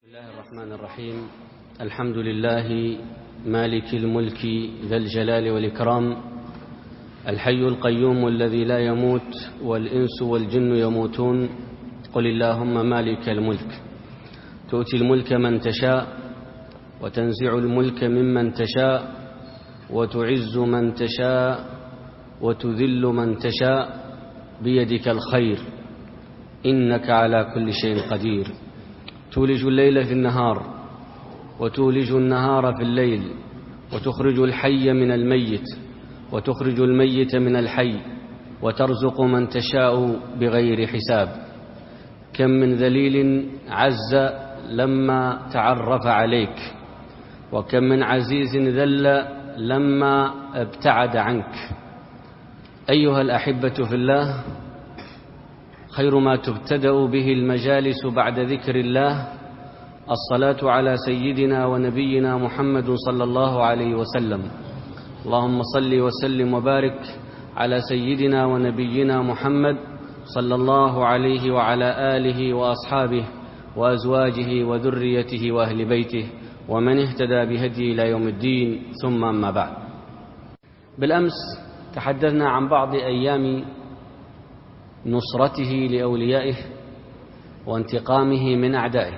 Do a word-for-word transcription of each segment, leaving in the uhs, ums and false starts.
بسم الله الرحمن الرحيم. الحمد لله مالك الملك ذا الجلال والإكرام، الحي القيوم الذي لا يموت والإنس والجن يموتون. قل اللهم مالك الملك تؤتي الملك من تشاء وتنزع الملك ممن تشاء وتعز من تشاء وتذل من تشاء، بيدك الخير إنك على كل شيء قدير. تولج الليل في النهار وتولج النهار في الليل، وتخرج الحي من الميت وتخرج الميت من الحي، وترزق من تشاء بغير حساب. كم من ذليل عز لما تعرف عليك، وكم من عزيز ذل لما ابتعد عنك. أيها الأحبة في الله، خير ما تبتدأ به المجالس بعد ذكر الله الصلاة على سيدنا ونبينا محمد صلى الله عليه وسلم. اللهم صل وسلم وبارك على سيدنا ونبينا محمد صلى الله عليه وعلى آله وأصحابه وأزواجه وذريته وأهل بيته ومن اهتدى بهديه إلى يوم الدين، ثم أما بعد. بالأمس تحدثنا عن بعض أيام نصرته لأوليائه وانتقامه من أعدائه،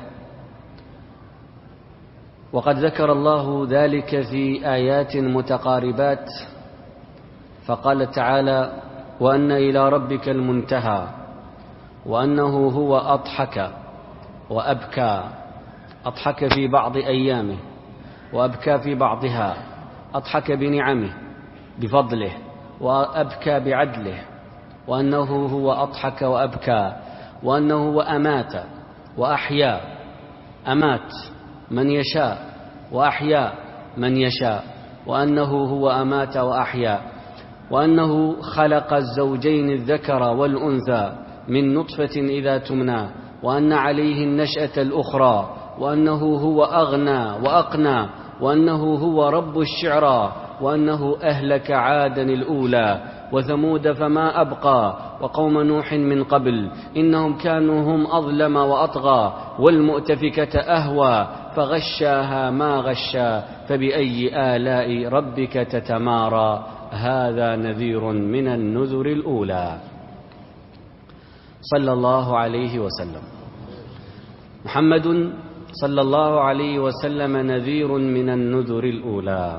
وقد ذكر الله ذلك في آيات متقاربات، فقال تعالى: وأن إلى ربك المنتهى، وأنه هو أضحك وأبكى. أضحك في بعض أيامه وأبكى في بعضها. أضحك بنعمه بفضله، وأبكى بعدله، وأنه هو أضحك وأبكى، وأنه هو أمات وأحيا. أمات من يشاء وأحيا من يشاء، وأنه هو أمات وأحيا، وأنه خلق الزوجين الذكر والأنثى من نطفة إذا تمنى، وأن عليه النشأة الأخرى، وأنه هو أغنى وأقنى، وأنه هو رب الشعرى، وأنه أهلك عادا الأولى وثمود فما أبقى، وقوم نوح من قبل إنهم كانوا هم أظلم وأطغى، والمؤتفكة أهوى فغشاها ما غشا، فبأي آلاء ربك تتمارى. هذا نذير من النذر الأولى. صلى الله عليه وسلم. محمد صلى الله عليه وسلم نذير من النذر الأولى.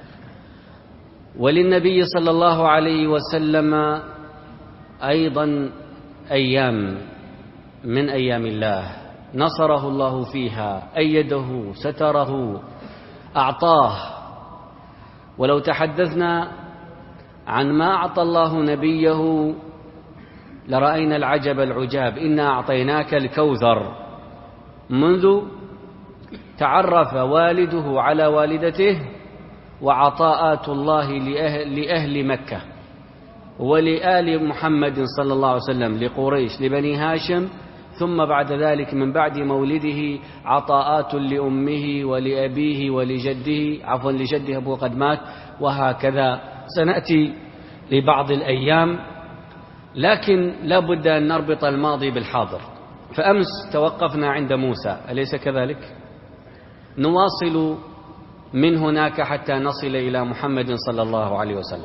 وللنبي صلى الله عليه وسلم أيضا أيام من أيام الله نصره الله فيها، أيده، ستره، أعطاه. ولو تحدثنا عن ما أعطى الله نبيه لرأينا العجب العجاب. إنا أعطيناك الكوثر، منذ تعرف والده على والدته، وعطاءات الله لأهل, لأهل مكة ولآل محمد صلى الله عليه وسلم، لقريش، لبني هاشم، ثم بعد ذلك من بعد مولده عطاءات لأمه ولأبيه ولجده، عفوا لجده أبوه قد مات، وهكذا سنأتي لبعض الأيام، لكن لا بد أن نربط الماضي بالحاضر. فأمس توقفنا عند موسى، أليس كذلك؟ نواصل من هناك حتى نصل إلى محمد صلى الله عليه وسلم.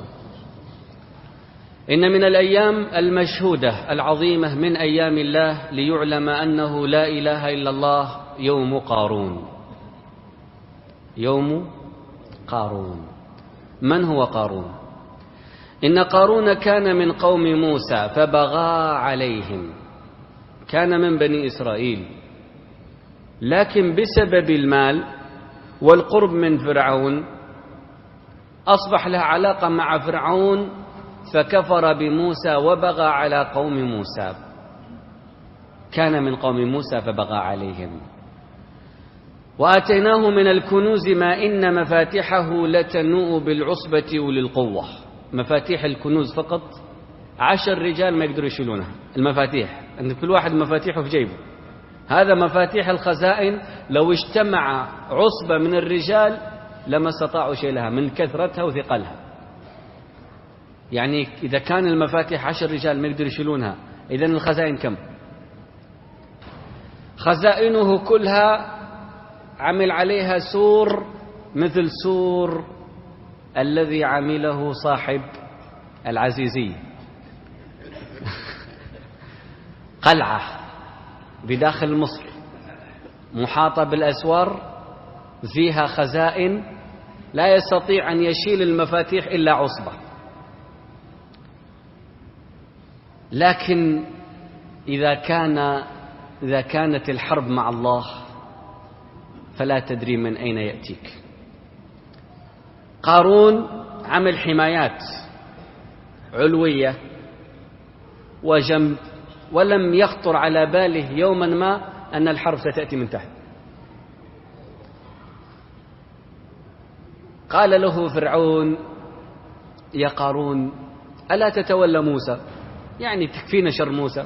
إن من الأيام المشهودة العظيمة من أيام الله ليعلم أنه لا إله إلا الله يوم قارون. يوم قارون. من هو قارون؟ إن قارون كان من قوم موسى فبغى عليهم، كان من بني إسرائيل، لكن بسبب المال والقرب من فرعون أصبح له علاقة مع فرعون، فكفر بموسى وبغى على قوم موسى. كان من قوم موسى فبغى عليهم. وآتيناه من الكنوز ما إن مفاتحه لتنوء بالعصبة أولي القوة. مفاتيح الكنوز فقط عشر رجال ما يقدروا يشيلونها. المفاتيح أن كل واحد مفاتيحه في جيبه. هذا مفاتيح الخزائن، لو اجتمع عصبة من الرجال لما استطاعوا شيلها من كثرتها وثقلها. يعني إذا كان المفاتيح عشر رجال ما يقدروا يشيلونها، إذن الخزائن كم؟ خزائنه كلها عمل عليها سور مثل سور الذي عمله صاحب العزيزي، قلعة بداخل مصر محاطة بالأسوار، فيها خزائن لا يستطيع أن يشيل المفاتيح إلا عصبة. لكن إذا كان إذا كانت الحرب مع الله فلا تدري من أين يأتيك. قارون عمل حمايات علوية وجنب، ولم يخطر على باله يوما ما أن الحرب ستأتي من تحت. قال له فرعون: يا قارون ألا تتولى موسى؟ يعني تكفينا شر موسى.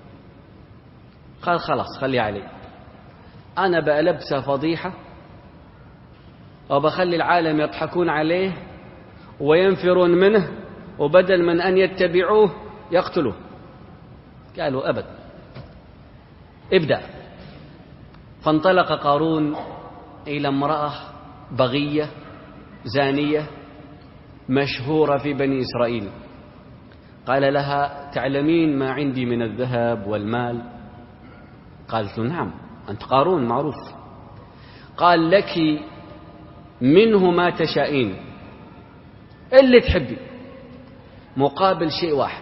قال: خلاص خلي علي، أنا بألبسه فضيحة وبخلي العالم يضحكون عليه وينفرون منه، وبدل من أن يتبعوه يقتلوه. قالوا: أبد، ابدأ. فانطلق قارون إلى امرأة بغية زانية مشهورة في بني إسرائيل. قال لها: تعلمين ما عندي من الذهب والمال؟ قالت له: نعم، أنت قارون معروف. قال: لك منه ما تشائين، اللي تحبي، مقابل شيء واحد: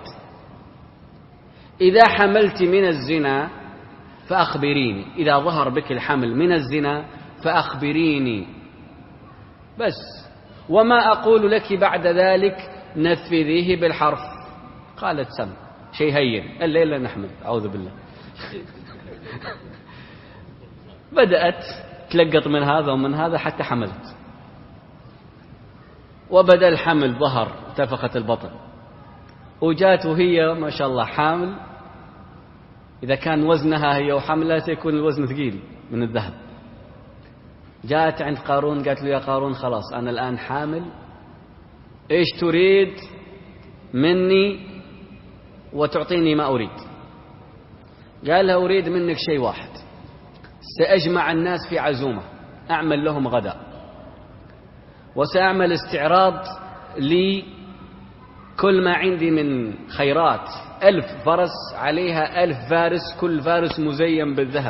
إذا حملت من الزنا فأخبريني، إذا ظهر بك الحمل من الزنا فأخبريني بس، وما أقول لك بعد ذلك نفذيه بالحرف. قالت: سم، شيء هين، الليلة نحمل، أعوذ بالله. بدأت تلقط من هذا ومن هذا حتى حملت، وبدأ الحمل ظهر، اتفقت البطن، وجات وهي ما شاء الله حامل. إذا كان وزنها هي وحملها سيكون الوزن ثقيل من الذهب. جاءت عند قارون قالت له: يا قارون خلاص أنا الآن حامل، إيش تريد مني وتعطيني ما أريد؟ قال لها: أريد منك شيء واحد، سأجمع الناس في عزومة، أعمل لهم غداء، وسأعمل استعراض لكل ما عندي من خيرات، ألف فرس عليها ألف فارس، كل فارس مزين بالذهب.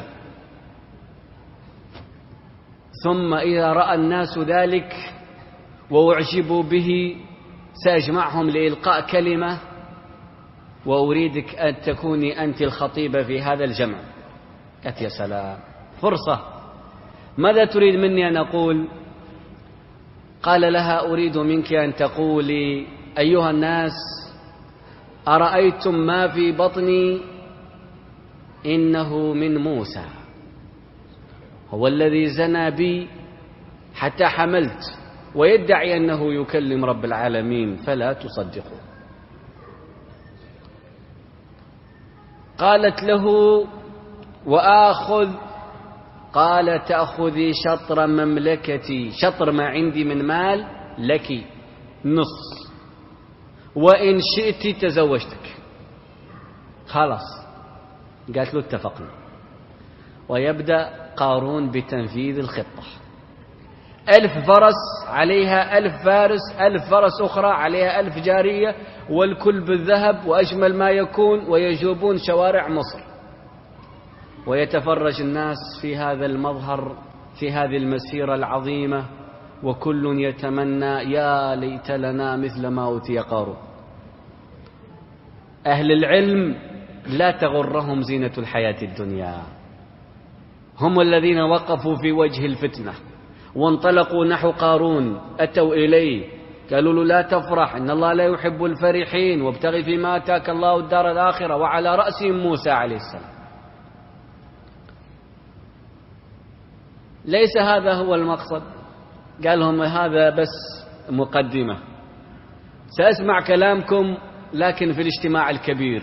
ثم إذا رأى الناس ذلك وأعجبوا به سأجمعهم لإلقاء كلمة، وأريدك أن تكوني أنت الخطيبة في هذا الجمع. قالت: يا سلام، فرصة، ماذا تريد مني أن أقول؟ قال لها: أريد منك أن تقولي: أيها الناس، أرأيتم ما في بطني؟ إنه من موسى، هو الذي زنى بي حتى حملت، ويدعي أنه يكلم رب العالمين، فلا تصدقوا. قالت له: وآخذ؟ قال: تأخذي شطر مملكتي، شطر ما عندي من مال لك، نص، وإن شئت تزوجتك. خلاص، قالت له: اتفقنا. ويبدأ قارون بتنفيذ الخطة. ألف فرس عليها ألف فارس، ألف فرس أخرى عليها ألف جارية، والكل بالذهب وأجمل ما يكون، ويجوبون شوارع مصر، ويتفرج الناس في هذا المظهر، في هذه المسيرة العظيمة، وكل يتمنى: يا ليت لنا مثل ما أوتي قارون. أهل العلم لا تغرهم زينة الحياة الدنيا، هم الذين وقفوا في وجه الفتنة وانطلقوا نحو قارون، أتوا إليه قالوا له: لا تفرح، إن الله لا يحب الفرحين، وابتغي فيما آتاك الله الدار الآخرة، وعلى رأسهم موسى عليه السلام. ليس هذا هو المقصد، قال لهم: هذا بس مقدمة، سأسمع كلامكم لكن في الاجتماع الكبير.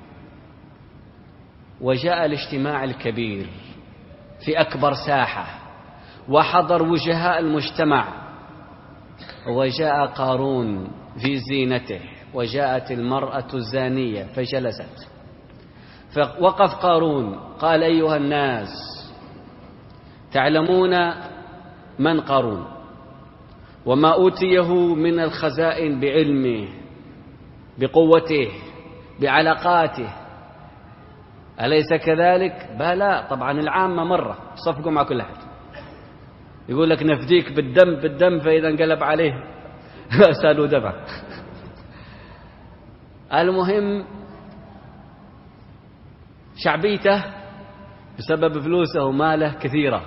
وجاء الاجتماع الكبير في أكبر ساحة، وحضر وجهاء المجتمع، وجاء قارون في زينته، وجاءت المرأة الزانية فجلست. فوقف قارون قال: أيها الناس، تعلمون من قارون وما أوتيه من الخزائن بعلمه بقوته بعلاقاته، أليس كذلك؟ بلى طبعا. العامة مرة صفقوا مع كل أحد، يقول لك نفديك بالدم بالدم، فإذا انقلب عليه سالوا دفع. المهم شعبيته بسبب فلوسه وماله كثيرة،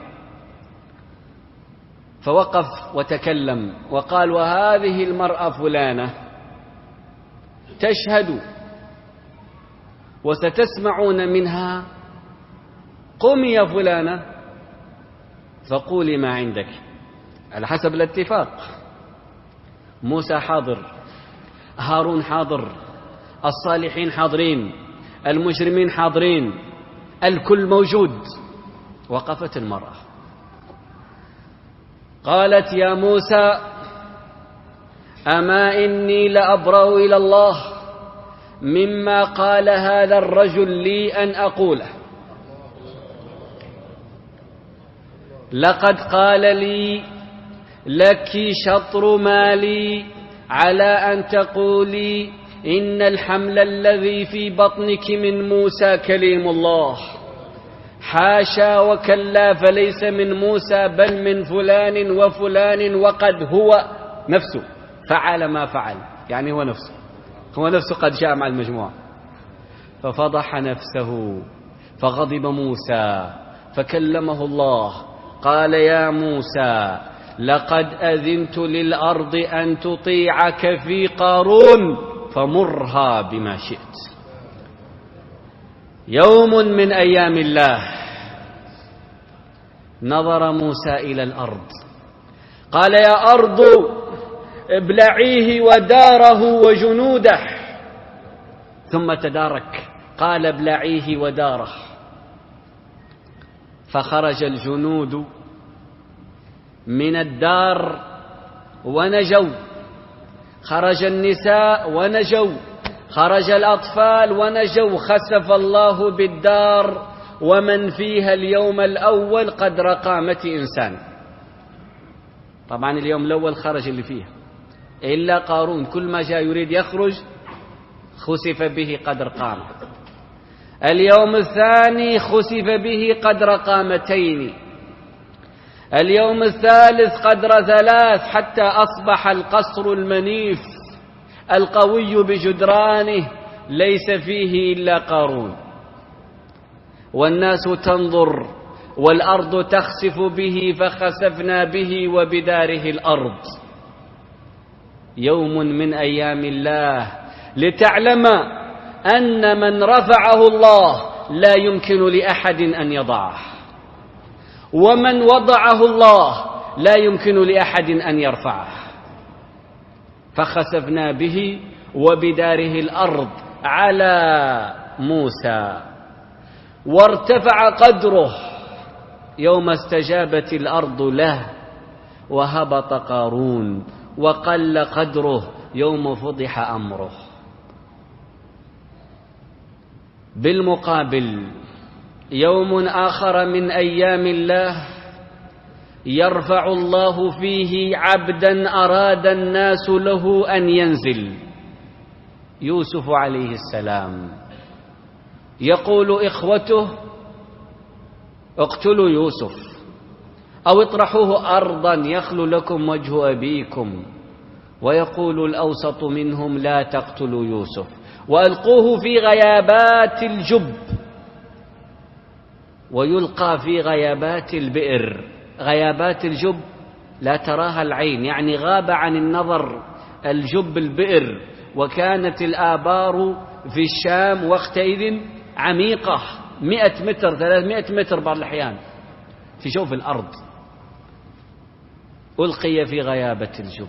فوقف وتكلم وقال: وهذه المرأة فلانة تشهد وستسمعون منها، قم يا فلانة فقولي ما عندك. على حسب الاتفاق، موسى حاضر، هارون حاضر، الصالحين حاضرين، المجرمين حاضرين، الكل موجود. وقفت المرأة قالت: يا موسى أما إني لأبرأ إلى الله مما قال هذا الرجل لي أن أقوله، لقد قال لي لك شطر مالي على أن تقولي إن الحمل الذي في بطنك من موسى كليم الله، حاشا وكلا، فليس من موسى بل من فلان وفلان، وقد هو نفسه فعل ما فعل، يعني هو نفسه هو نفسه قد جاء مع المجموعة. ففضح نفسه فغضب موسى فكلمه الله قال: يا موسى لقد أذنت للأرض أن تطيعك في قارون فمرها بما شئت. يوم من أيام الله نظر موسى إلى الأرض قال: يا أرض ابلعيه وداره وجنوده، ثم تدارك قال: ابلعيه وداره. فخرج الجنود من الدار ونجوا، خرج النساء ونجوا، خرج الأطفال ونجوا. خسف الله بالدار ومن فيها اليوم الأول قدر قامة إنسان. طبعا اليوم الأول خرج اللي فيها إلا قارون، كل ما جاء يريد يخرج خسف به قدر قامة. اليوم الثاني خسف به قدر قامتين، اليوم الثالث قدر ثلاث، حتى أصبح القصر المنيف القوي بجدرانه ليس فيه إلا قارون، والناس تنظر والأرض تخسف به، فخسفنا به وبداره الأرض. يوم من أيام الله لتعلم أن من رفعه الله لا يمكن لأحد أن يضعه، ومن وضعه الله لا يمكن لأحد أن يرفعه. فخسفنا به وبداره الأرض على موسى، وارتفع قدره يوم استجابت الأرض له، وهبط قارون وقل قدره يوم فضح أمره. بالمقابل يوم آخر من أيام الله يرفع الله فيه عبدا أراد الناس له أن ينزل، يوسف عليه السلام. يقول إخوته: اقتلوا يوسف أو اطرحوه أرضا يخل لكم وجه أبيكم. ويقول الأوسط منهم: لا تقتلوا يوسف وألقوه في غيابات الجب، ويلقى في غيابات البئر. غيابات الجب لا تراها العين، يعني غاب عن النظر الجب البئر، وكانت الآبار في الشام وقتئذ عميقة مئة متر ثلاثمائة متر بعض الأحيان في جوف الأرض، ألقي في غيابة الجب.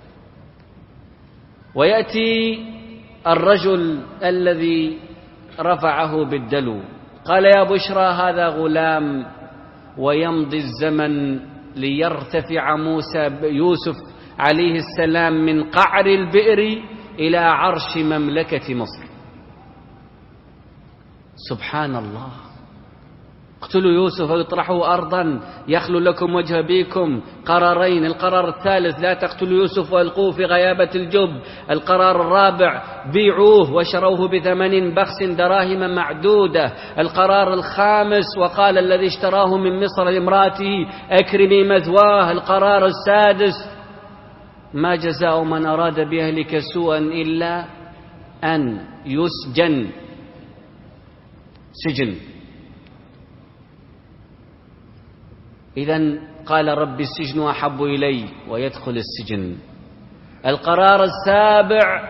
ويأتي الرجل الذي رفعه بالدلو قال: يا بشرى هذا غلام. ويمضي الزمن ليرتفع موسى يوسف عليه السلام من قعر البئر إلى عرش مملكة مصر. سبحان الله، اقتلوا يوسف واطرحوه أرضا يخلو لكم وجه أبيكم. قرارين. القرار الثالث لا تقتلوا يوسف والقوه في غيابة الجب. القرار الرابع بيعوه وشروه بثمن بخس دراهم معدودة. القرار الخامس وقال الذي اشتراه من مصر لامرأته أكرمي مثواه. القرار السادس ما جزاء من أراد بأهلك سوءا إلا أن يسجن. سجن. إذن قال رب السجن أحب إلي ويدخل السجن. القرار السابع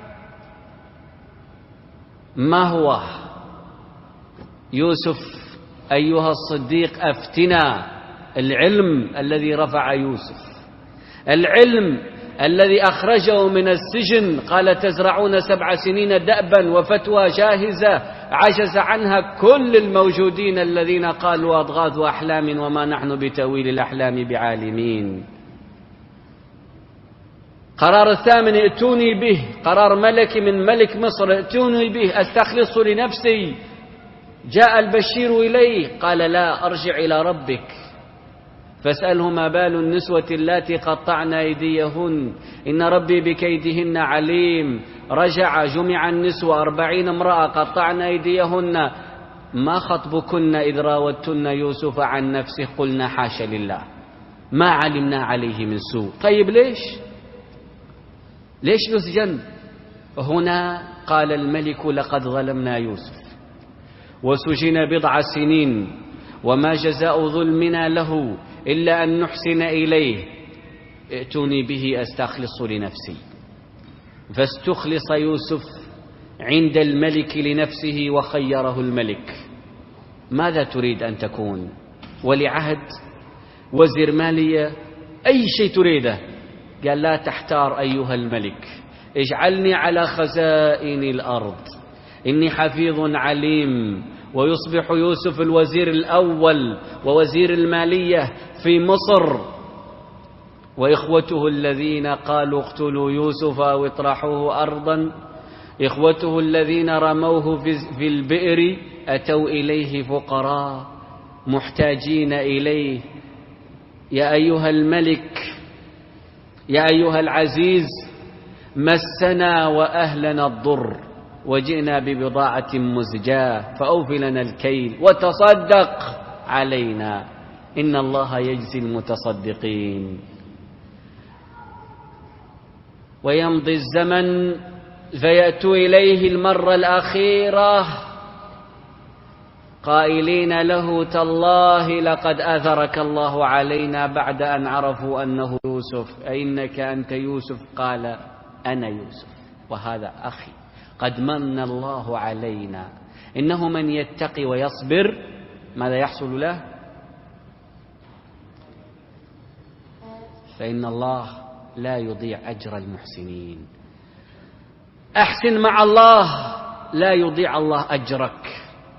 ما هو؟ يوسف أيها الصديق أفتنا. العلم الذي رفع يوسف، العلم الذي أخرجه من السجن. قال تزرعون سبع سنين دأبا وفتوى جاهزة عجز عنها كل الموجودين الذين قالوا أضغاث أحلام وما نحن بتأويل الأحلام بعالمين. قرار الثامن ائتوني به. قرار ملكي من ملك مصر ائتوني به أستخلص لنفسي. جاء البشير إليه قال لا أرجع إلى ربك فاسأله ما بال النسوة اللاتي قطعن أيديهن إن ربي بكيدهن عليم. رجع جمع النسوة أربعين امرأة قطعن أيديهن ما خطبكن إذ راودتن يوسف عن نفسه قلنا حاش لله ما علمنا عليه من سوء. طيب ليش ليش يسجن؟ هنا قال الملك لقد ظلمنا يوسف وسجن بضع سنين وما جزاء ظلمنا له إلا أن نحسن إليه. ائتوني به أستخلص لنفسي. فاستخلص يوسف عند الملك لنفسه وخيره الملك ماذا تريد أن تكون؟ ولي عهد؟ وزير مالية؟ أي شيء تريده؟ قال لا تحتار أيها الملك اجعلني على خزائن الأرض إني حفيظ عليم. ويصبح يوسف الوزير الأول ووزير المالية في مصر. وإخوته الذين قالوا اقتلوا يوسف أو اطرحوه أرضا إخوته الذين رموه في البئر أتوا إليه فقراء محتاجين إليه. يا أيها الملك يا أيها العزيز مسنا وأهلنا الضر وجئنا ببضاعة مزجاة فأوف لنا الكيل وتصدق علينا إن الله يجزي المتصدقين. ويمضي الزمن فيأتوا إليه المرة الأخيرة قائلين له تالله لقد أثرك الله علينا بعد أن عرفوا أنه يوسف أئنك أنت يوسف؟ قال أنا يوسف وهذا أخي قد من الله علينا إنه من يتقي ويصبر ماذا يحصل له؟ فإن الله لا يضيع أجر المحسنين. أحسن مع الله لا يضيع الله أجرك.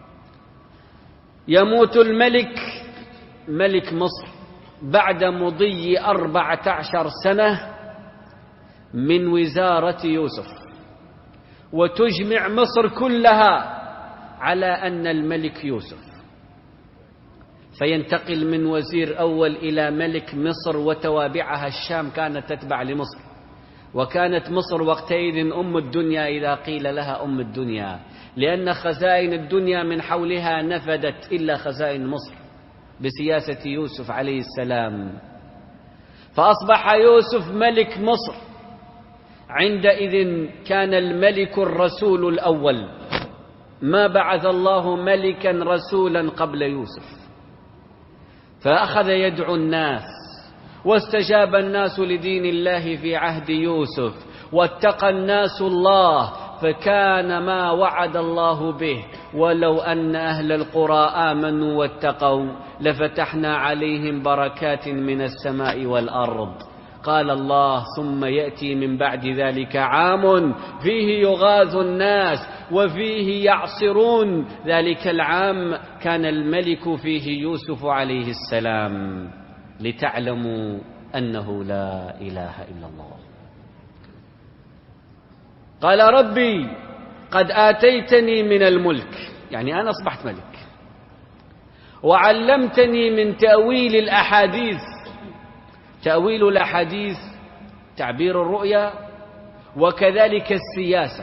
يموت الملك ملك مصر بعد مضي أربعة عشر سنة من وزارة يوسف وتجمع مصر كلها على أن الملك يوسف. فينتقل من وزير أول إلى ملك مصر وتوابعها الشام كانت تتبع لمصر. وكانت مصر وقتئذ أم الدنيا إذا قيل لها أم الدنيا لأن خزائن الدنيا من حولها نفدت إلا خزائن مصر بسياسة يوسف عليه السلام. فأصبح يوسف ملك مصر. عندئذ كان الملك الرسول الأول ما بعث الله ملكا رسولا قبل يوسف. فأخذ يدعو الناس واستجاب الناس لدين الله في عهد يوسف واتقى الناس الله فكان ما وعد الله به ولو أن أهل القرى آمنوا واتقوا لفتحنا عليهم بركات من السماء والأرض. قال الله ثم يأتي من بعد ذلك عام فيه يغاث الناس وفيه يعصرون. ذلك العام كان الملك فيه يوسف عليه السلام لتعلموا أنه لا إله إلا الله. قال ربي قد آتيتني من الملك يعني أنا أصبحت ملك وعلمتني من تأويل الأحاديث. تأويل الأحاديث تعبير الرؤيا، وكذلك السياسة،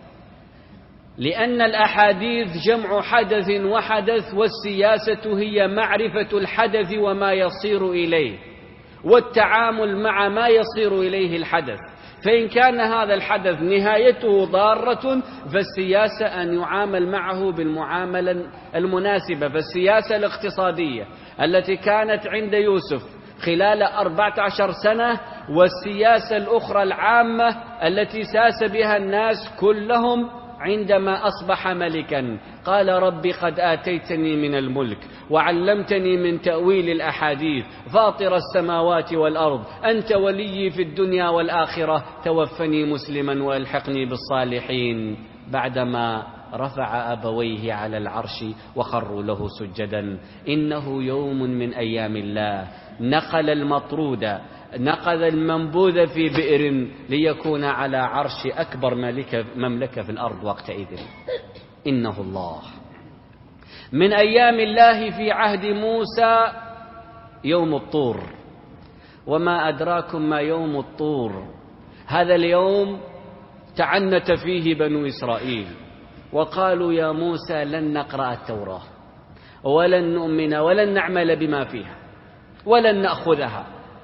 لأن الأحاديث جمع حدث وحدث، والسياسة هي معرفة الحدث وما يصير إليه والتعامل مع ما يصير إليه الحدث. فإن كان هذا الحدث نهايته ضارة فالسياسة أن يعامل معه بالمعاملة المناسبة. فالسياسة الاقتصادية التي كانت عند يوسف خلال أربعة عشر سنة، والسياسة الأخرى العامة التي ساس بها الناس كلهم عندما أصبح ملكا. قال رب قد آتيتني من الملك وعلمتني من تأويل الأحاديث، فاطر السماوات والأرض، أنت ولي في الدنيا والآخرة، توفني مسلما وألحقني بالصالحين. بعدما رفع أبويه على العرش وخروا له سجدا. إنه يوم من أيام الله، نقل المطرود، نقذ المنبوذ في بئر ليكون على عرش أكبر مملكة في الأرض وقتئذ. إنه الله. من أيام الله في عهد موسى يوم الطور. وما أدراكم ما يوم الطور؟ هذا اليوم تعنت فيه بنو إسرائيل وقالوا يا موسى لن نقرأ التوراة ولن نؤمن ولن نعمل بما فيها ولن نأخذها.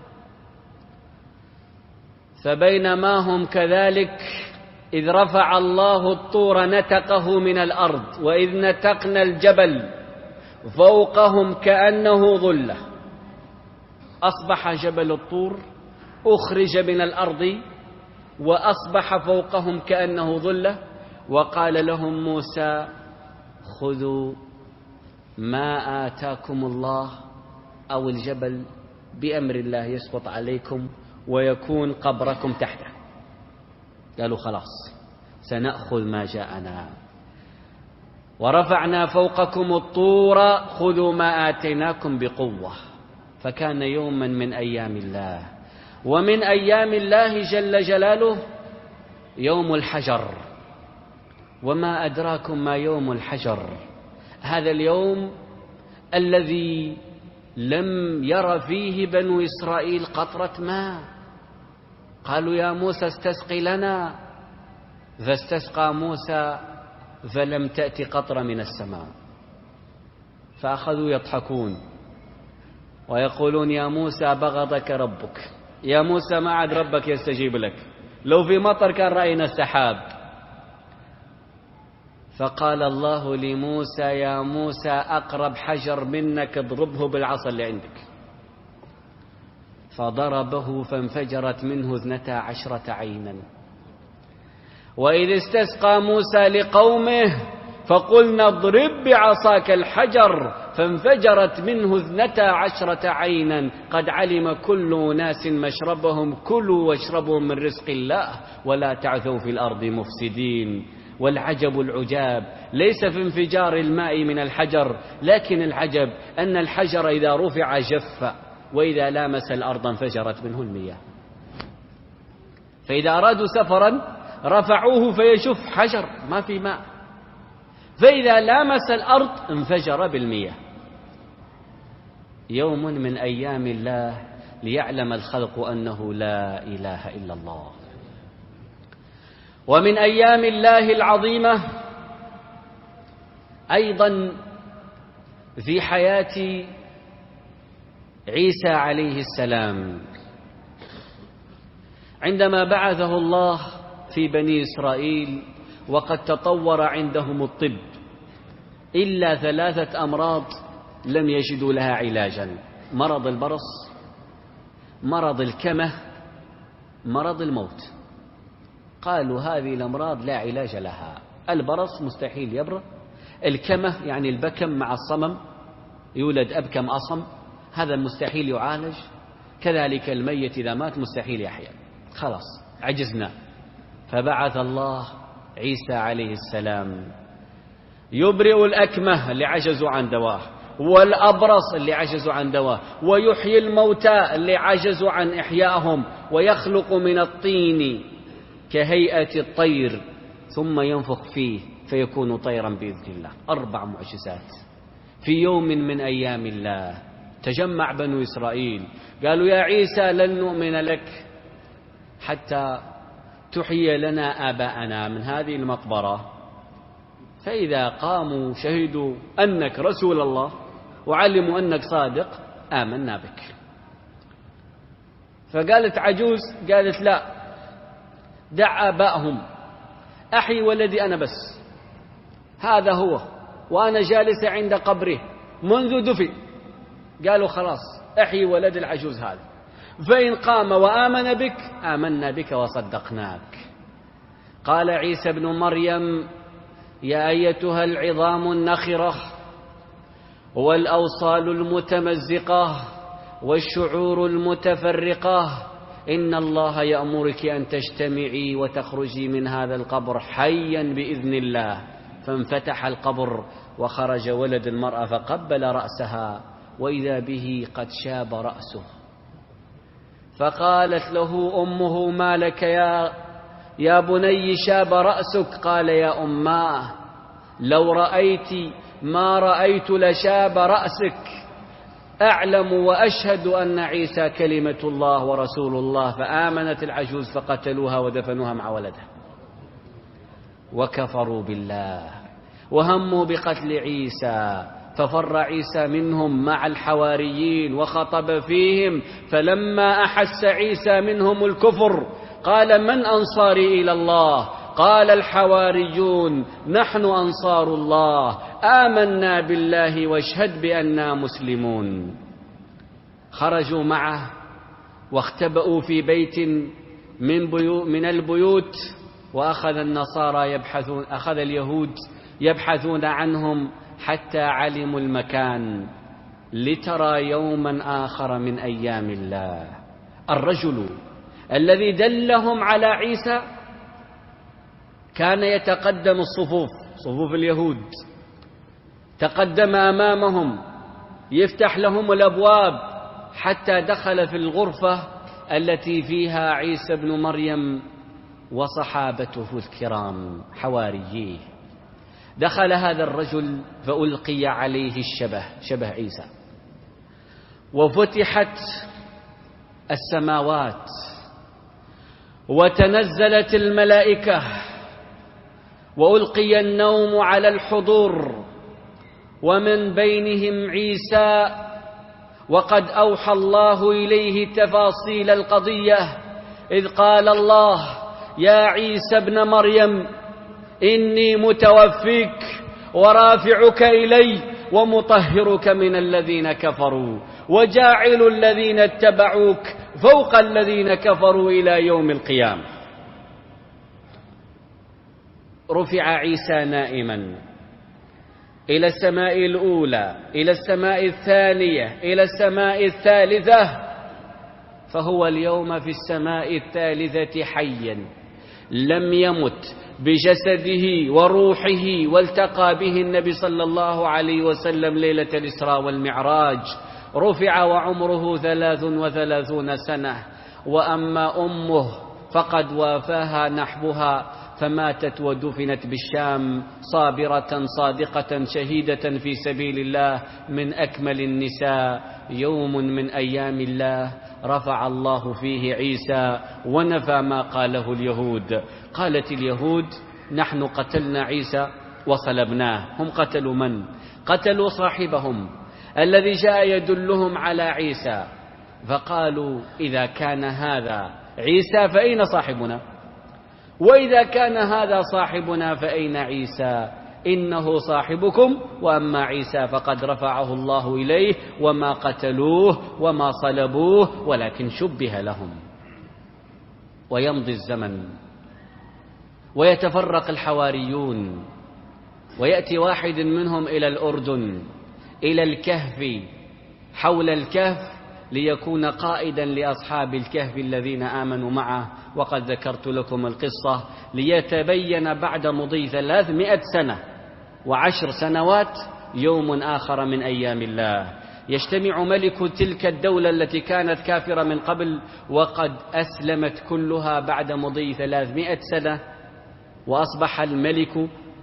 فبينما هم كذلك إذ رفع الله الطور نتقه من الأرض، وإذ نتقنا الجبل فوقهم كأنه ظلة. أصبح جبل الطور أخرج من الأرض وأصبح فوقهم كأنه ظلة. وقال لهم موسى خذوا ما آتاكم الله، أو الجبل بأمر الله يسقط عليكم ويكون قبركم تحته. قالوا خلاص سنأخذ ما جاءنا. ورفعنا فوقكم الطور خذوا ما آتيناكم بقوة. فكان يوما من أيام الله. ومن أيام الله جل جلاله يوم الحجر. وما أدراكم ما يوم الحجر؟ هذا اليوم الذي لم ير فيه بنو إسرائيل قطرة ماء. قالوا يا موسى استسقي لنا، فاستسقى موسى فلم تأتي قطرة من السماء. فأخذوا يضحكون ويقولون يا موسى بغضك ربك، يا موسى ما عاد ربك يستجيب لك، لو في مطر كان رأينا السحاب. فقال الله لموسى يا موسى أقرب حجر منك اضربه بالعصا اللي عندك. فضربه فانفجرت منه اثنتا عشرة عينا. وإذ استسقى موسى لقومه فقلنا اضرب بعصاك الحجر فانفجرت منه اثنتا عشرة عينا قد علم كل أناس مشربهم كلوا واشربوا من رزق الله ولا تعثوا في الأرض مفسدين. والعجب العجاب ليس في انفجار الماء من الحجر، لكن العجب أن الحجر إذا رفع جف، وإذا لامس الأرض انفجرت منه المياه. فإذا أرادوا سفرا رفعوه فيشف حجر ما في ماء، فإذا لامس الأرض انفجر بالمياه. يوم من أيام الله ليعلم الخلق أنه لا إله إلا الله. ومن أيام الله العظيمة أيضا في حياة عيسى عليه السلام، عندما بعثه الله في بني إسرائيل وقد تطور عندهم الطب إلا ثلاثة أمراض لم يجدوا لها علاجا: مرض البرص، مرض الكمة، مرض الموت. قالوا هذه الأمراض لا علاج لها. البرص مستحيل يبرأ، الكمة يعني البكم مع الصمم، يولد أبكم أصم، هذا مستحيل يعالج، كذلك الميت إذا مات مستحيل يحيا. خلاص عجزنا. فبعث الله عيسى عليه السلام يبرئ الأكمة اللي عجزوا عن دواه، والأبرص اللي عجزوا عن دواه، ويحيي الموتى اللي عجزوا عن إحيائهم، ويخلق من الطين كهيئة الطير ثم ينفخ فيه فيكون طيرا بإذن الله. أربع معجزات. في يوم من أيام الله تجمع بنو إسرائيل قالوا يا عيسى لن نؤمن لك حتى تحيي لنا آباءنا من هذه المقبرة، فإذا قاموا شهدوا أنك رسول الله وعلموا أنك صادق آمنا بك. فقالت عجوز قالت لا، دع آبائهم، أحي ولدي أنا بس، هذا هو وأنا جالسة عند قبره منذ دفن. قالوا خلاص أحي ولد العجوز هذا، فإن قام وآمن بك آمنا بك وصدقناك. قال عيسى ابن مريم يا أيتها العظام النخرة والأوصال المتمزقة والشعور المتفرقة، إن الله يأمرك أن تجتمعي وتخرجي من هذا القبر حيا بإذن الله. فانفتح القبر وخرج ولد المرأة فقبل رأسها وإذا به قد شاب رأسه. فقالت له أمه ما لك يا يا بني شاب رأسك؟ قال يا أماه لو رأيت ما رأيت لشاب رأسك، أعلم وأشهد أن عيسى كلمة الله ورسول الله. فآمنت العجوز فقتلوها ودفنوها مع ولدها وكفروا بالله وهموا بقتل عيسى. ففر عيسى منهم مع الحواريين وخطب فيهم، فلما أحس عيسى منهم الكفر قال من أنصاري إلى الله؟ قال الحواريون نحن أنصار الله آمنا بالله واشهد بأننا مسلمون. خرجوا معه واختبأوا في بيت من, بيو من البيوت، وأخذ النصارى يبحثون أخذ اليهود يبحثون عنهم حتى علموا المكان. لترى يوما آخر من أيام الله. الرجل الذي دلهم على عيسى كان يتقدم الصفوف، صفوف اليهود، تقدم أمامهم يفتح لهم الأبواب حتى دخل في الغرفة التي فيها عيسى بن مريم وصحابته الكرام حوارييه. دخل هذا الرجل فألقي عليه الشبه، شبه عيسى، وفتحت السماوات وتنزلت الملائكة وألقي النوم على الحضور، ومن بينهم عيسى، وقد أوحى الله إليه تفاصيل القضية، إذ قال الله يا عيسى ابن مريم إني متوفيك ورافعك إلي ومطهرك من الذين كفروا وجاعل الذين اتبعوك فوق الذين كفروا إلى يوم القيامة. رفع عيسى نائما إلى السماء الأولى، إلى السماء الثانية، إلى السماء الثالثة، فهو اليوم في السماء الثالثة حيا لم يمت بجسده وروحه، والتقى به النبي صلى الله عليه وسلم ليلة الإسراء والمعراج. رفع وعمره ثلاث وثلاثون سنة، وأما أمه فقد وافاها نحبها فماتت ودفنت بالشام صابرة صادقة شهيدة في سبيل الله من أكمل النساء. يوم من أيام الله رفع الله فيه عيسى ونفى ما قاله اليهود. قالت اليهود نحن قتلنا عيسى وصلبناه. هم قتلوا من؟ قتلوا صاحبهم الذي جاء يدلهم على عيسى. فقالوا إذا كان هذا عيسى فأين صاحبنا؟ وإذا كان هذا صاحبنا فأين عيسى؟ إنه صاحبكم، وأما عيسى فقد رفعه الله إليه وما قتلوه وما صلبوه ولكن شبه لهم. ويمضي الزمن ويتفرق الحواريون، ويأتي واحد منهم إلى الأردن إلى الكهف، حول الكهف، ليكون قائدا لأصحاب الكهف الذين آمنوا معه. وقد ذكرت لكم القصة ليتبين بعد مضي ثلاثمائة سنة وعشر سنوات يوم آخر من أيام الله. يجتمع ملك تلك الدولة التي كانت كافرة من قبل وقد أسلمت كلها بعد مضي ثلاثمائة سنة، وأصبح الملك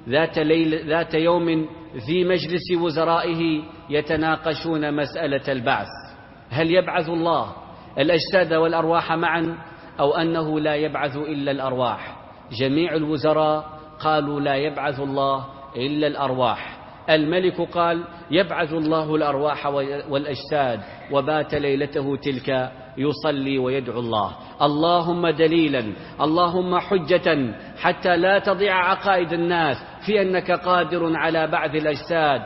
ذات, ليل ذات يوم في مجلس وزرائه يتناقشون مسألة البعث، هل يبعث الله الأجساد والأرواح معا أو أنه لا يبعث إلا الأرواح؟ جميع الوزراء قالوا لا يبعث الله إلا الأرواح. الملك قال يبعث الله الأرواح والأجساد، وبات ليلته تلك يصلي ويدعو الله: اللهم دليلا، اللهم حجة، حتى لا تضيع عقائد الناس في أنك قادر على بعث الأجساد.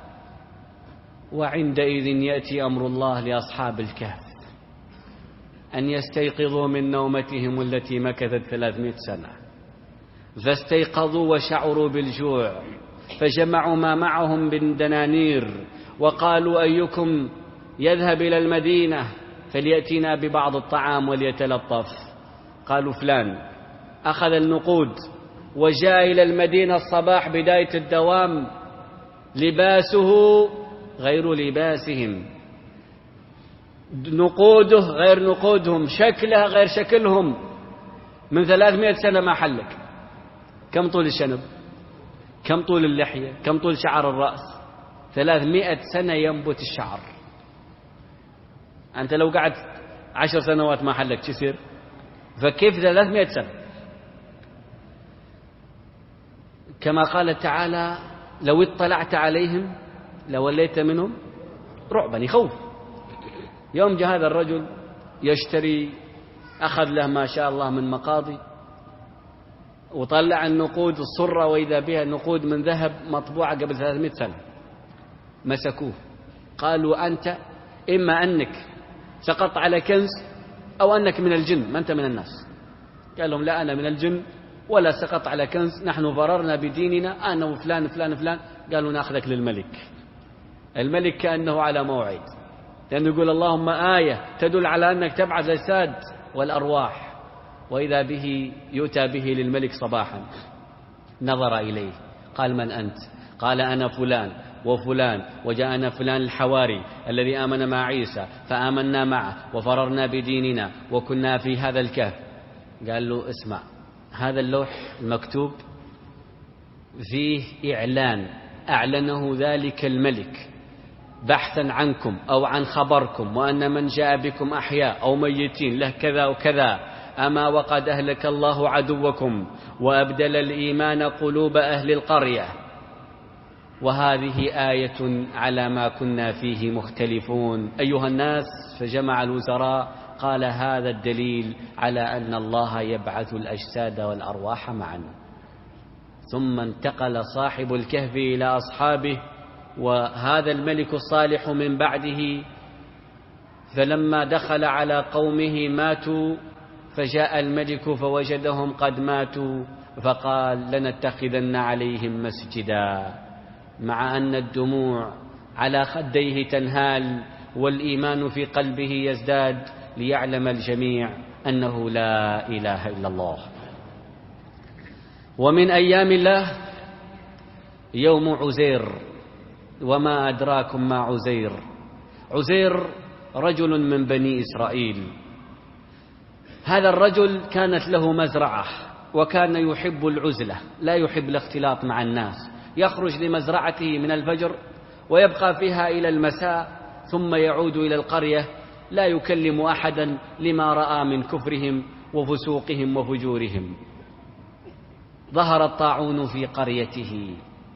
وعندئذ يأتي أمر الله لأصحاب الكهف أن يستيقظوا من نومتهم التي مكثت ثلاثمائة سنة، فاستيقظوا وشعروا بالجوع، فجمعوا ما معهم من دنانير وقالوا أيكم يذهب إلى المدينة فليأتينا ببعض الطعام وليتلطف. قالوا فلان. أخذ النقود وجاء إلى المدينة الصباح بداية الدوام، لباسه غير لباسهم، نقوده غير نقودهم، شكلها غير شكلهم. من ثلاثمائة سنة ما حلك. كم طول الشنب؟ كم طول اللحية؟ كم طول شعر الرأس؟ ثلاثمائة سنة ينبت الشعر. أنت لو قعدت عشر سنوات ما حلك شو يصير؟ فكيف ثلاثمائة سنة؟ كما قال تعالى: لو اطلعت عليهم لوليت منهم رعبا، يخوف. يوم جاء هذا الرجل يشتري، أخذ له ما شاء الله من مقاضي، وطلع النقود الصرة وإذا بها نقود من ذهب مطبوعة قبل ثلاثمائة سنة. مسكوه قالوا أنت إما أنك سقطت على كنز أو أنك من الجن، ما أنت من الناس. قال لهم لا، أنا من الجن ولا سقط على كنز، نحن فررنا بديننا أنا وفلان فلان فلان. قالوا نأخذك للملك. الملك كأنه على موعد، لأنه يقول اللهم آية تدل على أنك تبعث الأجساد والأرواح، وإذا به يؤتى به للملك صباحا. نظر إليه قال: من أنت؟ قال: أنا فلان وفلان، وجاءنا فلان الحواري الذي آمن مع عيسى فآمنا معه وفررنا بديننا وكنا في هذا الكهف. قال له: اسمع، هذا اللوح المكتوب فيه إعلان أعلنه ذلك الملك بحثا عنكم أو عن خبركم، وأن من جاء بكم أحياء أو ميتين له كذا وكذا. أما وقد أهلك الله عدوكم وأبدل الإيمان قلوب أهل القرية، وهذه آية على ما كنا فيه مختلفون أيها الناس. فجمع الوزراء قال: هذا الدليل على أن الله يبعث الأجساد والأرواح معا. ثم انتقل صاحب الكهف إلى أصحابه، وهذا الملك الصالح من بعده، فلما دخل على قومه ماتوا، فجاء الملك فوجدهم قد ماتوا، فقال: لنتخذن عليهم مسجدا. مع أن الدموع على خديه تنهال والإيمان في قلبه يزداد، ليعلم الجميع أنه لا إله إلا الله. ومن أيام الله يوم عزير، وما أدراكم ما عزير. عزير رجل من بني إسرائيل. هذا الرجل كانت له مزرعة، وكان يحب العزلة، لا يحب الاختلاط مع الناس. يخرج لمزرعته من الفجر ويبقى فيها إلى المساء، ثم يعود إلى القرية لا يكلم أحدا لما رأى من كفرهم وفسوقهم وفجورهم. ظهر الطاعون في قريته،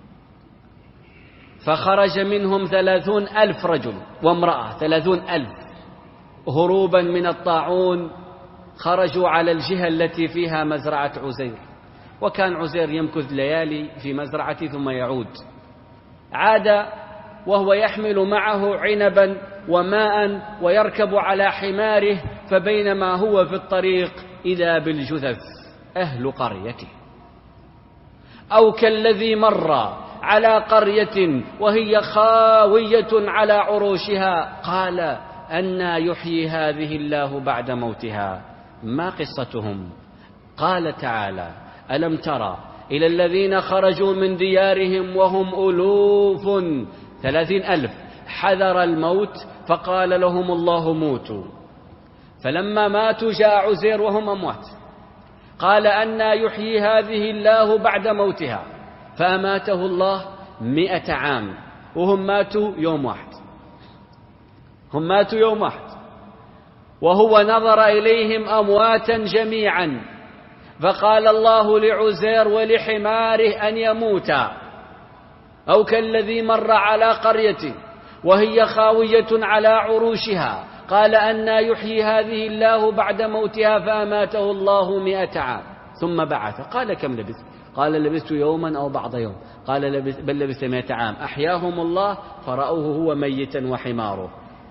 فخرج منهم ثلاثون ألف رجل وامرأة، ثلاثون ألف هروبا من الطاعون. خرجوا على الجهة التي فيها مزرعة عزير، وكان عزير يمكث ليالي في مزرعته ثم يعود. عاد وهو يحمل معه عنبا وماء ويركب على حماره، فبينما هو في الطريق إذا بالجثث أهل قريته. أو كالذي مر على قرية وهي خاوية على عروشها قال: أنى يحيي هذه الله بعد موتها. ما قصتهم؟ قال تعالى: ألم ترى إلى الذين خرجوا من ديارهم وهم ألوف، ثلاثين ألف، حذر الموت فقال لهم الله موتوا. فلما ماتوا جاء عزير وهم أموات، قال: أنى يحيي هذه الله بعد موتها. فأماته الله مئة عام، وهم ماتوا يوم واحد، هم ماتوا يوم واحد، وهو نظر إليهم أمواتا جميعا، فقال الله لعزير ولحماره أن يموتا، أو كالذي مر على قرية وهي خاوية على عروشها قال أنى يحيي هذه الله بعد موتها، فأماته الله مئة عام ثم بعث. قال كم لبثت؟ قال لبثت يوما أو بعض يوم. قال لبث بل لبثت مئة عام. أحياهم الله فرأوه هو ميتا وحماره.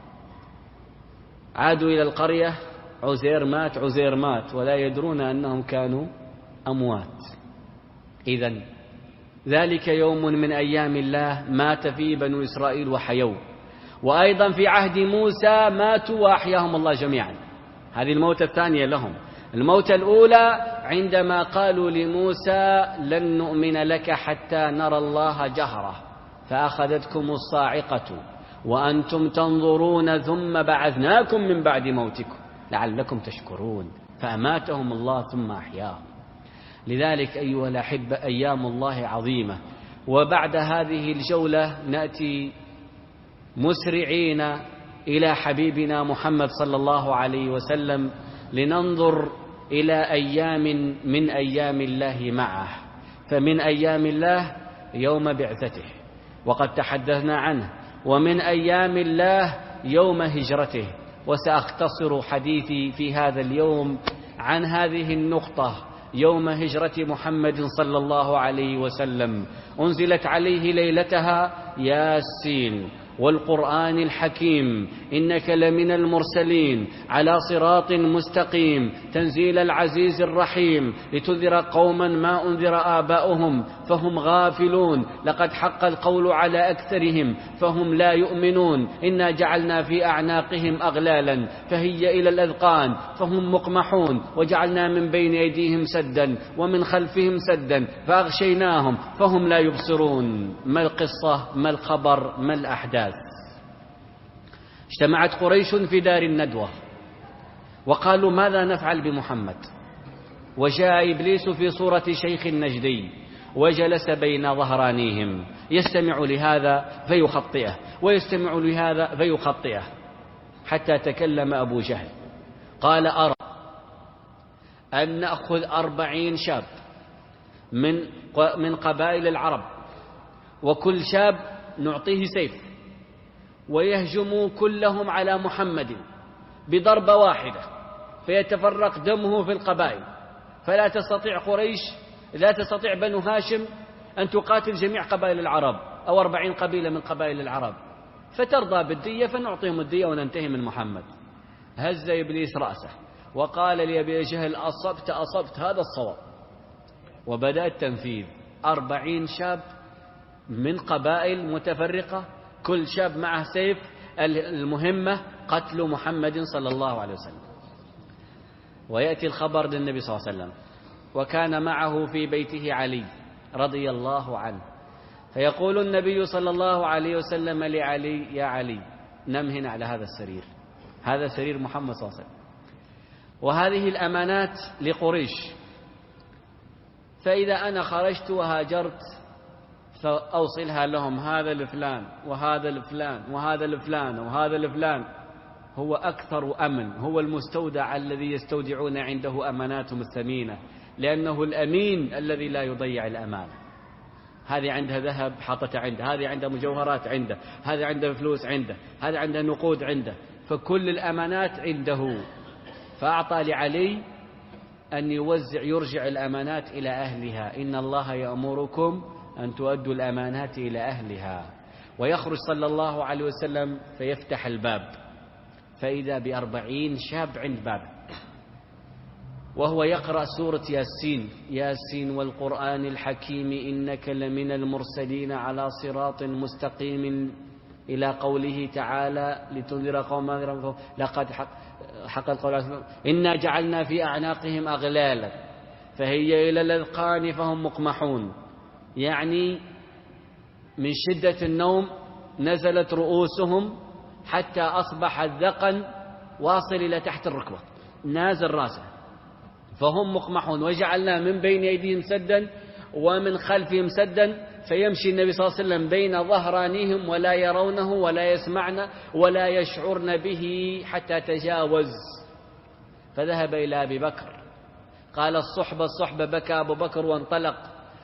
عادوا إلى القرية، عزير مات، عزير مات، ولا يدرون أنهم كانوا أموات. إذن ذلك يوم من أيام الله مات فيه بنو إسرائيل وحيوا. وأيضا في عهد موسى ماتوا وأحياهم الله جميعا. هذه الموتة الثانية لهم. الموتة الأولى عندما قالوا لموسى لن نؤمن لك حتى نرى الله جهرة فأخذتكم الصاعقة وأنتم تنظرون ثم بعثناكم من بعد موتكم لعلكم تشكرون، فأماتهم الله ثم أحياهم. لذلك أيها الأحبة أيام الله عظيمة. وبعد هذه الجولة نأتي مسرعين إلى حبيبنا محمد صلى الله عليه وسلم لننظر إلى أيام من أيام الله معه. فمن أيام الله يوم بعثته وقد تحدثنا عنه، ومن أيام الله يوم هجرته. وسأختصر حديثي في هذا اليوم عن هذه النقطة، يوم هجرة محمد صلى الله عليه وسلم. أنزلت عليه ليلتها ياسين والقرآن الحكيم إنك لمن المرسلين على صراط مستقيم تنزيل العزيز الرحيم لتنذر قوما ما أنذر آباؤهم فهم غافلون لقد حق القول على أكثرهم فهم لا يؤمنون إنا جعلنا في أعناقهم أغلالا فهي إلى الأذقان فهم مقمحون وجعلنا من بين أيديهم سدا ومن خلفهم سدا فأغشيناهم فهم لا يبصرون. ما القصة؟ ما الخبر؟ ما الأحداث؟ اجتمعت قريش في دار الندوة وقالوا ماذا نفعل بمحمد؟ وجاء إبليس في صورة شيخ نجدي وجلس بين ظهرانيهم يستمع لهذا فيخطئه ويستمع لهذا فيخطئه، حتى تكلم أبو جهل قال أرى أن نأخذ أربعين شاب من من قبائل العرب وكل شاب نعطيه سيف ويهجموا كلهم على محمد بضربة واحدة فيتفرق دمه في القبائل، فلا تستطيع قريش لا تستطيع بنو هاشم أن تقاتل جميع قبائل العرب أو أربعين قبيلة من قبائل العرب، فترضى بالدية فنعطيهم الدية وننتهي من محمد. هز إبليس رأسه وقال لأبي جهل أصبت أصبت هذا الصواب. وبدأ التنفيذ، أربعين شاب من قبائل متفرقة كل شاب معه سيف، المهمة قتل محمد صلى الله عليه وسلم. ويأتي الخبر للنبي صلى الله عليه وسلم وكان معه في بيته علي رضي الله عنه، فيقول النبي صلى الله عليه وسلم لعلي يا علي نم هنا على هذا السرير، هذا سرير محمد صلى الله عليه وسلم، وهذه الأمانات لقريش، فإذا أنا خرجت وهاجرت فأوصلها لهم، هذا الفلان وهذا الفلان وهذا الفلان وهذا الفلان. هو أكثر أمن، هو المستودع الذي يستودعون عنده أماناتهم الثمينة، لأنه الأمين الذي لا يضيع الأمانة. هذه عندها ذهب حاطة عنده، هذه عندها مجوهرات عنده، هذه عندها فلوس عنده، هذه عندها نقود عنده، فكل الأمانات عنده. فأعطى لعلي أن يوزع يرجع الأمانات إلى أهلها، إن الله يأمركم أن تؤدوا الأمانات إلى أهلها. ويخرج صلى الله عليه وسلم فيفتح الباب فإذا بأربعين شاب عند بابه وهو يقرأ سورة ياسين ياسين والقرآن الحكيم إنك لمن المرسلين على صراط مستقيم إلى قوله تعالى لتنذر قوما لقد حق, حق القول إنا جعلنا في أعناقهم أغلالا فهي إلى الأذقان فهم مقمحون، يعني من شدة النوم نزلت رؤوسهم حتى أصبح الذقن واصل إلى تحت الركبة نازل راسه، فهم مقمحون. وجعلنا من بين أيديهم سدا ومن خلفهم سدا، فيمشي النبي صلى الله عليه وسلم بين ظهرانهم ولا يرونه ولا يسمعن ولا يشعرن به حتى تجاوز. فذهب إلى أبي بكر، قال الصحبة الصحبة، بكى أبو بكر وانطلق،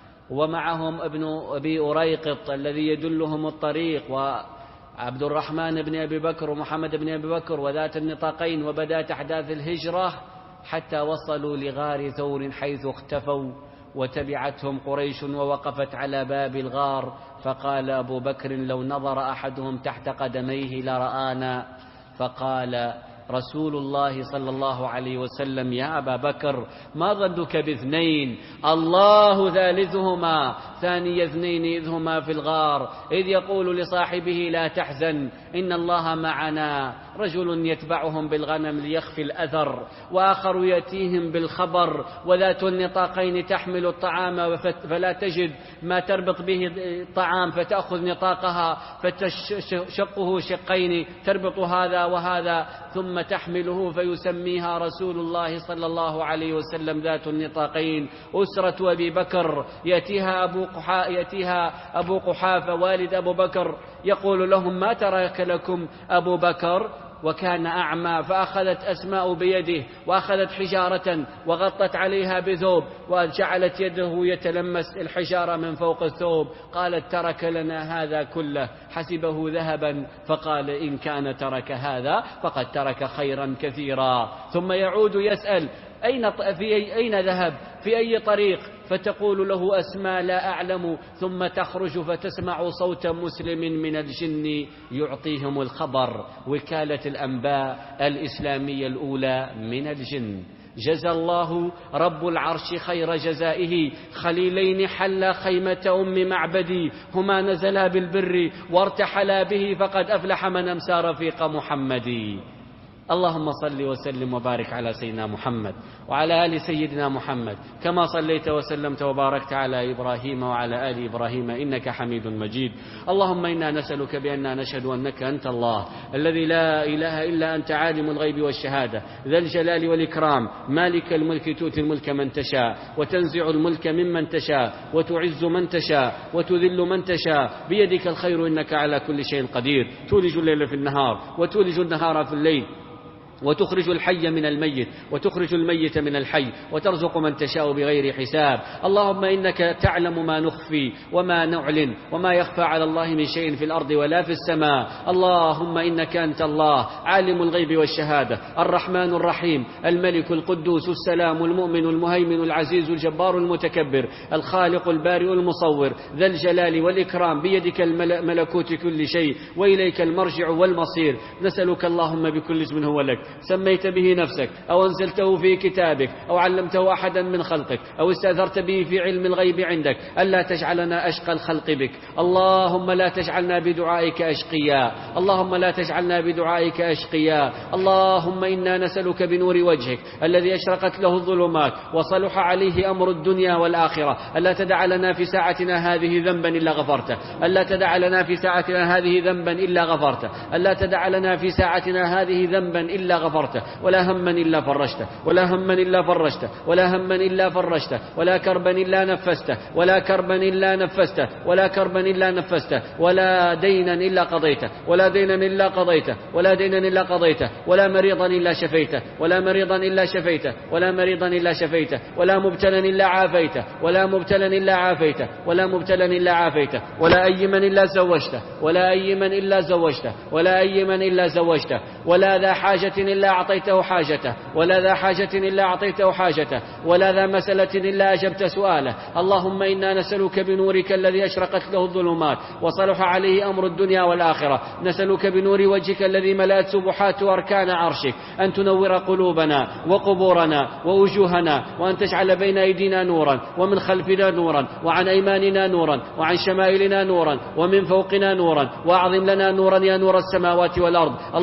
ومعهم ابن أبي أريقط الذي يدلهم الطريق، وعبد الرحمن بن أبي بكر ومحمد بن أبي بكر وذات النطاقين، وبدأت أحداث الهجرة حتى وصلوا لغار ثور حيث اختفوا، وتبعتهم قريش ووقفت على باب الغار. فقال أبو بكر لو نظر أحدهم تحت قدميه لرآنا. فقال رسول الله صلى الله عليه وسلم يا أبا بكر ما ظنك باثنين الله ثالثهما ثاني اثنين إذ هما في الغار إذ يقول لصاحبه لا تحزن إن الله معنا. رجل يتبعهم بالغنم ليخفي الأثر، وآخر يأتيهم بالخبر، وذات النطاقين تحمل الطعام فلا تجد ما تربط به الطعام فتأخذ نطاقها فتشقه شقين تربط هذا وهذا ثم تحمله، فيسميها رسول الله صلى الله عليه وسلم ذات النطاقين. أسرة أبي بكر يأتيها أبو قحا يأتيها أبو قحافة والد أبو بكر يقول لهم ما ترك لكم أبو بكر، وكان أعمى. فأخذت أسماء بيده وأخذت حجارة وغطت عليها بثوب وجعلت يده يتلمس الحجارة من فوق الثوب. قالت ترك لنا هذا كله، حسبه ذهبا، فقال إن كان ترك هذا فقد ترك خيرا كثيرا. ثم يعود يسأل أين في أين ذهب في أي طريق، فتقول له أسماء لا أعلم، ثم تخرج فتسمع صوت مسلم من الجن يعطيهم الخبر. وكالة الأنباء الإسلامية الأولى من الجن. جزى الله رب العرش خير جزائه خليلين حلا خيمة أم معبدي، هما نزلا بالبر وارتحلا به، فقد أفلح من أمسى رفيق محمدي. اللهم صل وسلم وبارك على سيدنا محمد وعلى آل سيدنا محمد كما صليت وسلمت وباركت على إبراهيم وعلى آل إبراهيم إنك حميد مجيد. اللهم إنا نسألك بأننا نشهد أنك أنت الله الذي لا إله إلا أنت عالم الغيب والشهادة ذا الجلال والإكرام مالك الملك تؤتي الملك من تشاء وتنزع الملك ممن تشاء وتعز من تشاء وتذل من تشاء بيدك الخير إنك على كل شيء قدير. تولج الليل في النهار وتولج النهار في الليل وتخرج الحي من الميت وتخرج الميت من الحي وترزق من تشاء بغير حساب. اللهم إنك تعلم ما نخفي وما نعلن وما يخفى على الله من شيء في الأرض ولا في السماء. اللهم إنك أنت الله عالم الغيب والشهادة الرحمن الرحيم الملك القدوس السلام المؤمن المهيمن العزيز الجبار المتكبر الخالق البارئ المصور ذا الجلال والإكرام بيدك ملكوت كل شيء وإليك المرجع والمصير. نسألك اللهم بكل اسم هو لك سميت به نفسك أو أنزلته في كتابك أو علمته أحدا من خلقك أو استأثرت به في علم الغيب عندك ألا تجعلنا أشقى الخلق بك. اللهم لا تجعلنا بدعائك أشقياء، اللهم لا تجعلنا بدعائك أشقياء. اللهم إنا نسألك بنور وجهك الذي أشرقت له الظلمات وصلح عليه أمر الدنيا والآخرة ألا تدع لنا في ساعتنا هذه ذنبا إلا غفرته، ألا تدع لنا في ساعتنا هذه ذنبا إلا غفرته، ألا تدع لنا في ساعتنا هذه ذنبا إلا غفرته، ولا هما إلا فرجته، ولا هما إلا فرجته، ولا هما إلا فرجته، ولا كربا إلا نفسته، ولا كربا إلا نفسته، ولا كربا إلا نفسته، ولا دينا إلا قضيته، ولا دينا إلا قضيته، ولا دينا إلا قضيته، ولا مريضا إلا شفيته، ولا مريضا إلا شفيته، ولا مريضا إلا شفيته، ولا مبتلا إلا عافيته، ولا مبتلا إلا عافيته، ولا مبتلا إلا عافيته، ولا أيما إلا زوجته، ولا أيما إلا زوجته، ولا أيما إلا زوجته، ولا ذا حاجة إلا أعطيته حاجته، ولا ذا حاجة إلا أعطيته حاجته، ولا ذا مسألة إلا أجبت سؤاله. اللهم إنا نسألك بنورك الذي أشرقت له الظلمات وصلح عليه أمر الدنيا والآخرة، نسألك بنور وجهك الذي ملأت سبحات أركان عرشك أن تنور قلوبنا وقبورنا ووجوهنا، وأن تجعل بين أيدينا نورا ومن خلفنا نورا وعن أيماننا نورا وعن شمائلنا نورا ومن فوقنا نورا، وأعظم لنا نورا يا نور السماوات والأرض. اللهم إن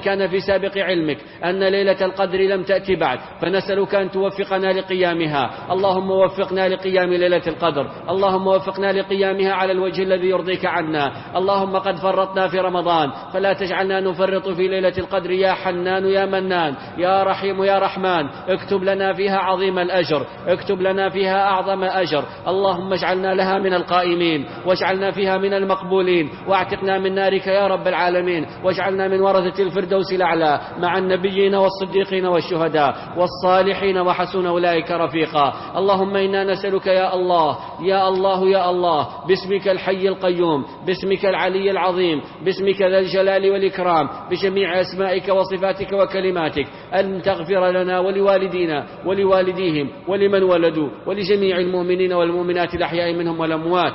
كان في سابق علمك أن ليلة القدر لم تأتي بعد، فنسألك أن توفقنا لقيامها. اللهم وفقنا لقيام ليلة القدر، اللهم وفقنا لقيامها على الوجه الذي يرضيك عنا. اللهم قد فرطنا في رمضان فلا تجعلنا نفرط في ليلة القدر يا حنان يا منان يا رحيم يا رحمن. اكتب لنا فيها عظيم الأجر، اكتب لنا فيها أعظم أجر. اللهم اجعلنا لها من القائمين، واجعلنا فيها من المقبولين، واعتقنا من نارك يا رب العالمين، واجعلنا من ورثة الفردوس الأعلى مع النبيين والصديقين والشهداء والصالحين وحسن أولئك رفيقا. اللهم إنا نسألك يا الله يا الله يا الله باسمك الحي القيوم، باسمك العلي العظيم، باسمك ذا الجلال والإكرام، بجميع أسمائك وصفاتك وكلماتك، أن تغفر لنا ولوالدينا ولوالديهم ولمن ولدوا ولجميع المؤمنين والمؤمنات الأحياء منهم والأموات.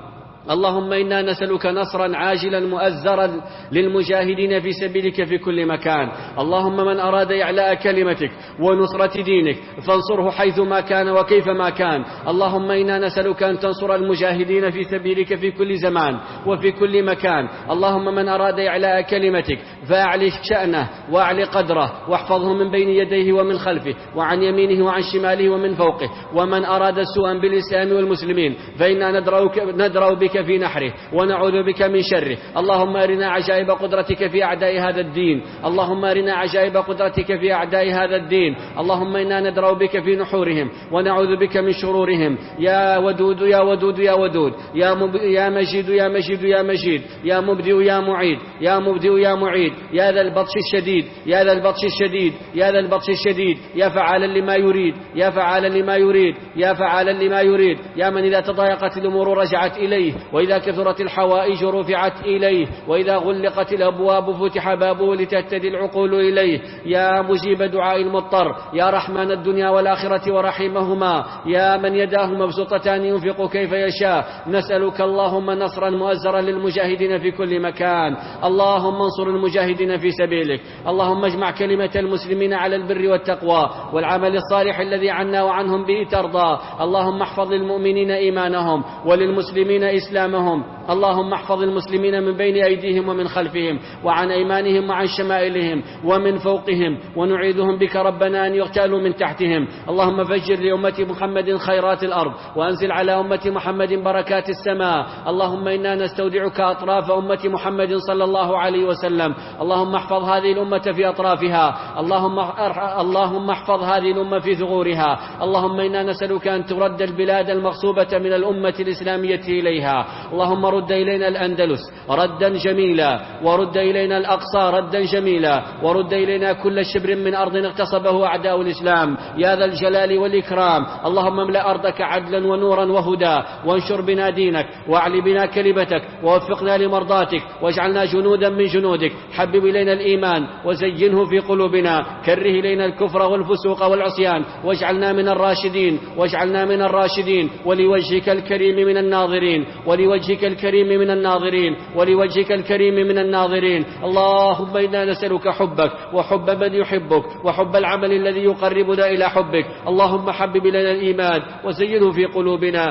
اللهم إنا نسألك نصرا عاجلا مؤزرا للمجاهدين في سبيلك في كل مكان. اللهم من أراد إعلاء كلمتك ونصرة دينك فانصره حيثما كان وكيفما كان. اللهم إنا نسألك أن تنصر المجاهدين في سبيلك في كل زمان وفي كل مكان. اللهم من أراد إعلاء كلمتك فأعلي شأنه وأعلي قدره، واحفظه من بين يديه ومن خلفه وعن يمينه وعن شماله ومن فوقه. ومن أراد سوءا بالإسلام والمسلمين فإنا ندرأ بك في نحره ونعوذ بك من شره. اللهم أرنا عجائب قدرتك في أعداء هذا الدين، اللهم أرنا عجائب قدرتك في أعداء هذا الدين. اللهم إنا ندرأ بك في نحورهم ونعوذ بك من شرورهم. يا ودود يا ودود يا ودود يا, مب... يا مجيد يا مجيد يا مجيد يا مبدئ يا معيد يا مبدئ يا معيد يا ذا البطش الشديد يا ذا البطش الشديد يا ذا البطش الشديد يا فعالا لما يريد يا فعالا لما يريد يا فعالا لما يريد يا من إذا تضايقت الأمور رجعت إليه، وإذا كثرت الحوائج رفعت إليه، وإذا غلقت الأبواب فتح بابه لتهتدي العقول إليه. يا مجيب دعاء المضطر يا رحمن الدنيا والآخرة ورحيمهما، يا من يداه مبسوطتان ينفق كيف يشاء. نسألك اللهم نصرا مؤزرا للمجاهدين في كل مكان. اللهم انصر المجاهدين في سبيلك. اللهم اجمع كلمة المسلمين على البر والتقوى والعمل الصالح الذي عنا وعنهم به ترضى. اللهم احفظ للمؤمنين إيمانهم وللمسلمين إسلامهم. اللهم احفظ المسلمين من بين أيديهم ومن خلفهم وعن أيمانهم وعن شمائلهم ومن فوقهم، ونعيذهم بك ربنا أن يغتالوا من تحتهم. اللهم فجر لأمة محمد خيرات الأرض وأنزل على أمة محمد بركات السماء. اللهم إنا نستودعك أطراف أمة محمد صلى الله عليه وسلم. اللهم احفظ هذه الأمة في أطرافها، اللهم اللهم احفظ هذه الأمة في ثغورها. اللهم إنا نسألك أن ترد البلاد المغصوبة من الأمة الإسلامية إليها. اللهم رد إلينا الأندلس ردا جميلا، ورد إلينا الأقصى ردا جميلا، ورد إلينا كل شبر من أرض اغتصبه أعداء الإسلام يا ذا الجلال والإكرام. اللهم املأ أرضك عدلا ونورا وهدى، وانشر بنا دينك، واعل بنا كلمتك، ووفقنا لمرضاتك، واجعلنا جنودا من جنودك. حبب إلينا الإيمان وزينه في قلوبنا، كره إلينا الكفر والفسوق والعصيان، واجعلنا من الراشدين واجعلنا من الراشدين ولوجهك الكريم من الناظرين ولوجهك الكريم من الناظرين ولوجهك الكريم من الناظرين. اللهم إنا نسألك حبك وحب من يحبك وحب العمل الذي يقربنا إلى حبك. اللهم حبب إلينا الإيمان وزينه في قلوبنا،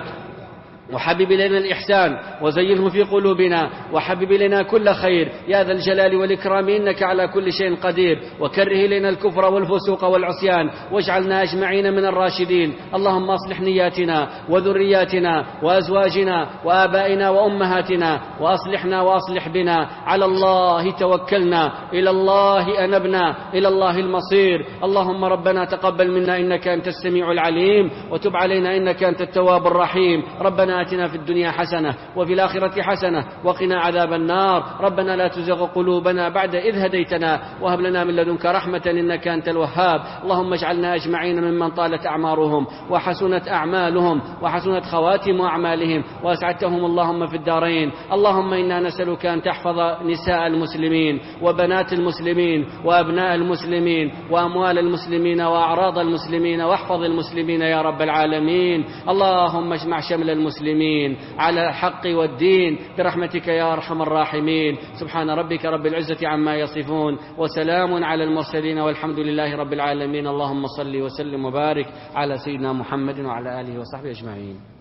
وحبب إلينا الإحسان وزينه في قلوبنا، وحبب إلينا كل خير يا ذا الجلال والإكرام إنك على كل شيء قدير. وكره إلينا الكفر والفسوق والعصيان، واجعلنا أجمعين من الراشدين. اللهم أصلح نياتنا وذرياتنا وأزواجنا وآبائنا وأمهاتنا، وأصلحنا وأصلح بنا. على الله توكلنا، إلى الله أنبنا، إلى الله المصير. اللهم ربنا تقبل منا إنك أنت السميع العليم، وتب علينا إنك أنت التواب الرحيم. ربنا آتنا في الدنيا حسنة وفي الآخرة حسنة وقنا عذاب النار. ربنا لا تزغ قلوبنا بعد إذ هديتنا، وهب لنا من لدنك رحمة إنك أنت الوهاب. اللهم اجعلنا أجمعين ممن طالت أعمارهم وحسنت أعمالهم وحسنت خواتم أعمالهم وأسعدتهم اللهم في الدارين. اللهم إنا نسألك أن تحفظ نساء المسلمين وبنات المسلمين وأبناء المسلمين وأموال المسلمين وأعراض المسلمين، واحفظ المسلمين يا رب العالمين. اللهم اجمع شمل المسلمين على الحق والدين برحمتك يا أرحم الراحمين. سبحان ربك رب العزة عما يصفون، وسلام على المرسلين، والحمد لله رب العالمين. اللهم صل وسلم وبارك على سيدنا محمد وعلى آله وصحبه أجمعين.